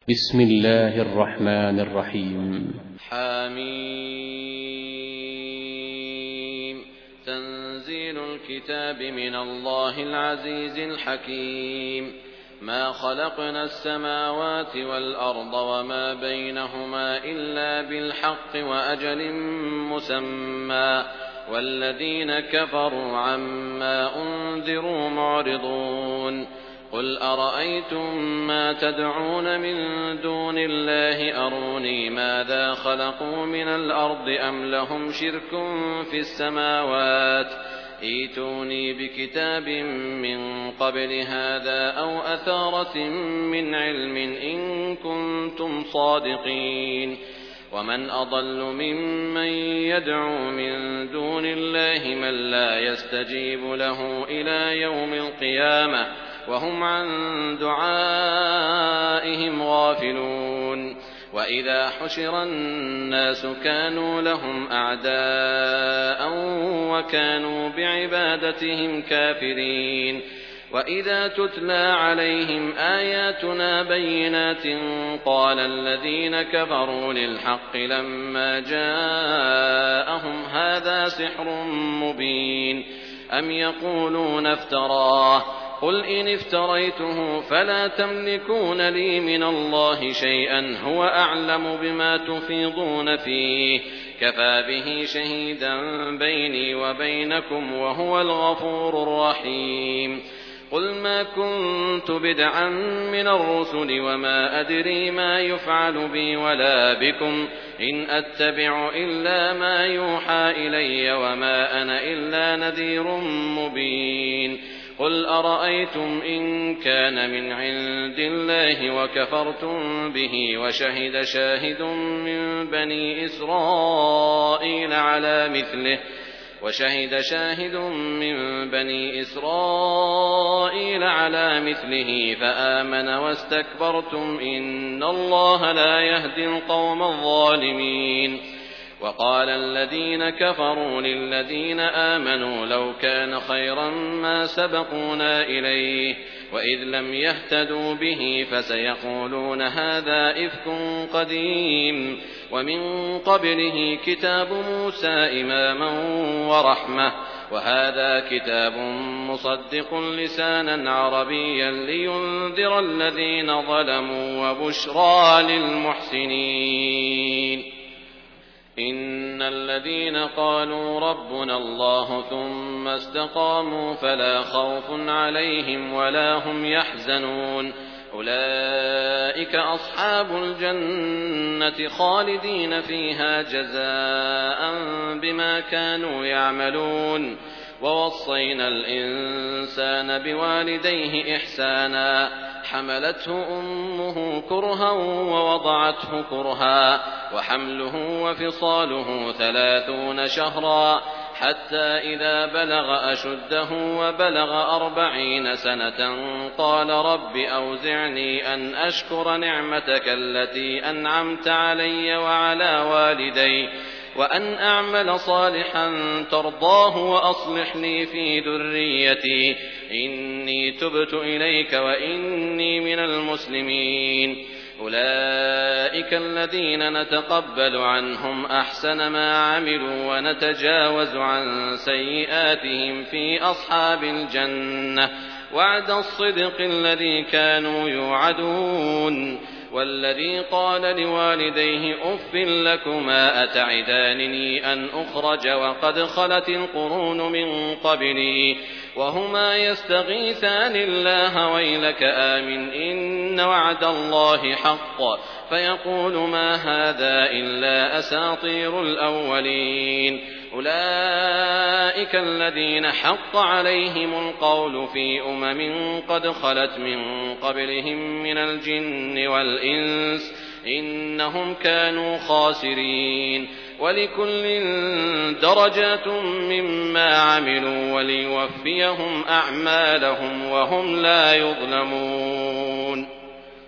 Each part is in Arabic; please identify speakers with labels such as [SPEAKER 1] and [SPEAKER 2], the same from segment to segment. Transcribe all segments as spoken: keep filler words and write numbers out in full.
[SPEAKER 1] بسم الله الرحمن الرحيم.
[SPEAKER 2] حميم. تنزيل الكتاب من الله العزيز الحكيم. ما خلقنا السماوات والأرض وما بينهما إلا بالحق وأجل مسمى والذين كفروا عما أنذروا معرضون. قل أرأيتم ما تدعون من دون الله أروني ماذا خلقوا من الأرض أم لهم شرك في السماوات ائتوني بكتاب من قبل هذا أو أثارة من علم إن كنتم صادقين. ومن أضل ممن يدعو من دون الله من لا يستجيب له إلى يوم القيامة وهم عن دعائهم غافلون. وإذا حشر الناس كانوا لهم أعداء وكانوا بعبادتهم كافرين. وإذا تتلى عليهم آياتنا بينات قال الذين كفروا للحق لما جاءهم هذا سحر مبين أم يقولون افتراه قل إن افتريته فلا تملكون لي من الله شيئا هو أعلم بما تفيضون فيه كفى به شهيدا بيني وبينكم وهو الغفور الرحيم. قل ما كنت بدعا من الرسل وما أدري ما يفعل بي ولا بكم إن أتبع إلا ما يوحى إلي وما أنا إلا نذير مبين. قل أرأيتم إن كان من عند الله وكفرتم به وشهد شاهد من بني إسرائيل على مثله وشهد شاهد من بني إسرائيل على مثله فآمن واستكبرتم إن الله لا يهدي القوم الظالمين. وقال الذين كفروا للذين آمنوا لو كان خيرا ما سبقونا إليه وإذ لم يهتدوا به فسيقولون هذا إفك قديم ومن قبله كتاب موسى إماما ورحمة وهذا كتاب مصدق لسانا عربيا لينذر الذين ظلموا وبشرى للمحسنين. إن الذين قالوا ربنا الله ثم استقاموا فلا خوف عليهم ولا هم يحزنون أولئك أصحاب الجنة خالدين فيها جزاء بما كانوا يعملون. ووصينا الإنسان بوالديه إحسانا حملته أمه كرها ووضعته كرها وحمله وفصاله ثلاثون شهرا حتى إذا بلغ أشده وبلغ أربعين سنة قال رب أوزعني أن أشكر نعمتك التي أنعمت علي وعلى والدي وأن أعمل صالحا ترضاه وأصلح لي في ذريتي إني تبت إليك وإني من المسلمين. أولئك الذين نتقبل عنهم أحسن ما عملوا ونتجاوز عن سيئاتهم في أصحاب الجنة وعد الصدق الذي كانوا يوعدون. والذي قال لوالديه أف لكما أتعدانني أن أخرج وقد خلت القرون من قبلي وهما يستغيثان الله ويلك آمن إن وعد الله حق فيقول ما هذا إلا أساطير الأولين. أولئك الذين حق عليهم القول في أمم قد خلت من قبلهم من الجن والإنس إنهم كانوا خاسرين. ولكل درجات مما عملوا وليوفيهم أعمالهم وهم لا يظلمون.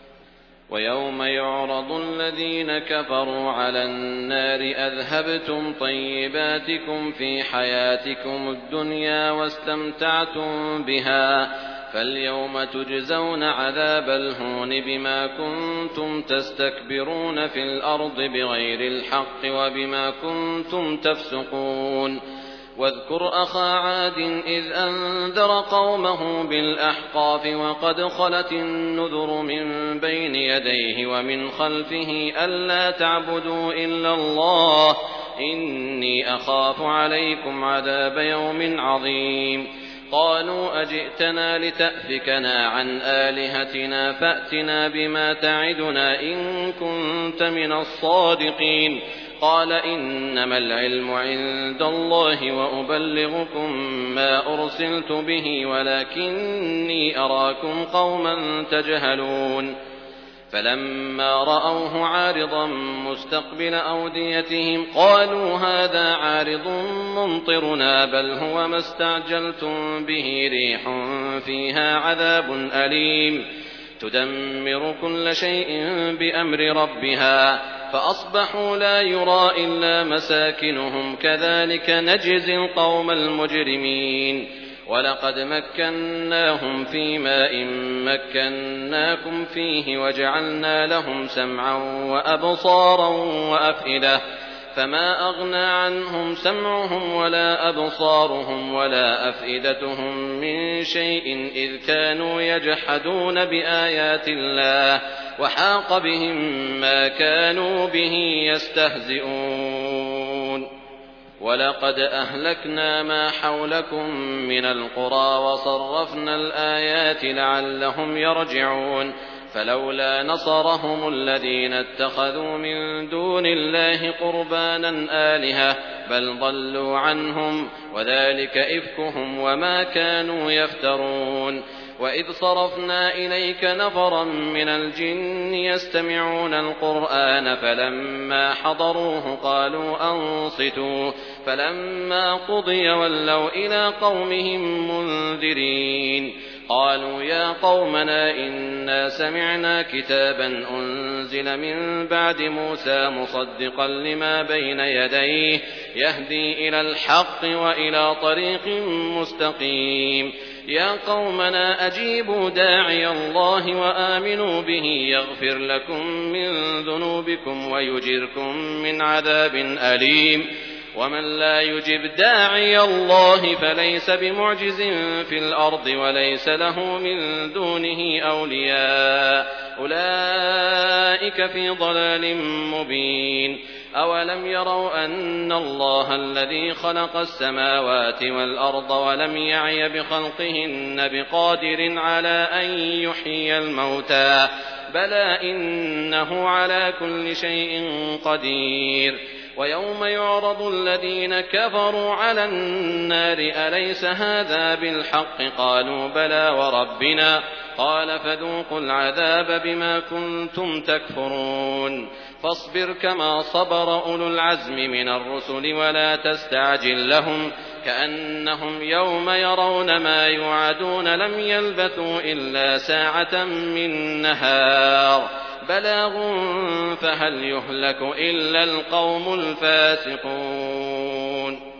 [SPEAKER 2] ويوم يعرض الذين كفروا على النار أذهبتم طيباتكم في حياتكم الدنيا واستمتعتم بها فاليوم تجزون عذاب الهون بما كنتم تستكبرون في الأرض بغير الحق وبما كنتم تفسقون واذكر أخا عاد إذ أنذر قومه بالأحقاف وقد خلت النذر من بين يديه ومن خلفه ألا تعبدوا إلا الله إني أخاف عليكم عذاب يوم عظيم قالوا أجئتنا لتأفكنا عن آلهتنا فأتنا بما تعدنا إن كنت من الصادقين قال إنما العلم عند الله وأبلغكم ما أرسلت به ولكني أراكم قوما تجهلون فلما رأوه عارضا مستقبل أوديتهم قالوا هذا عارض ممطرنا بل هو ما استعجلتم به ريح فيها عذاب أليم تدمر كل شيء بأمر ربها فأصبحوا لا يرى إلا مساكنهم كذلك نجزي القوم المجرمين ولقد مكناهم في ماء مكناكم فيه وجعلنا لهم سمعا وأبصارا وأفئدة فما أغنى عنهم سمعهم ولا أبصارهم ولا أفئدتهم من شيء إذ كانوا يجحدون بآيات الله وحاق بهم ما كانوا به يستهزئون ولقد أهلكنا ما حولكم من القرى وصرفنا الآيات لعلهم يرجعون فلولا نصرهم الذين اتخذوا من دون الله قربانا آلهة بل ضلوا عنهم وذلك إفكهم وما كانوا يفترون وإذ صرفنا إليك نفرا من الجن يستمعون القرآن فلما حضروه قالوا أنصتوا فلما قضي ولوا إلى قومهم منذرين قالوا يا قومنا إنا سمعنا كتابا أنزل من بعد موسى مصدقا لما بين يديه يهدي إلى الحق وإلى طريق مستقيم يا قومنا أجيبوا داعي الله وآمنوا به يغفر لكم من ذنوبكم ويجركم من عذاب أليم ومن لا يجب داعي الله فليس بمعجز في الأرض وليس له من دونه أولياء أولئك في ضلال مبين أولم يروا أن الله الذي خلق السماوات والأرض ولم يعي بخلقهن بقادر على أن يحيي الموتى بلى إنه على كل شيء قدير ويوم يعرض الذين كفروا على النار أليس هذا بالحق قالوا بلى وربنا قال فذوقوا العذاب بما كنتم تكفرون فاصبر كما صبر أولو العزم من الرسل ولا تستعجل لهم كأنهم يوم يرون ما يوعدون لم يلبثوا إلا ساعة من نهار بلاغ فهل يهلك إلا القوم الفاسقون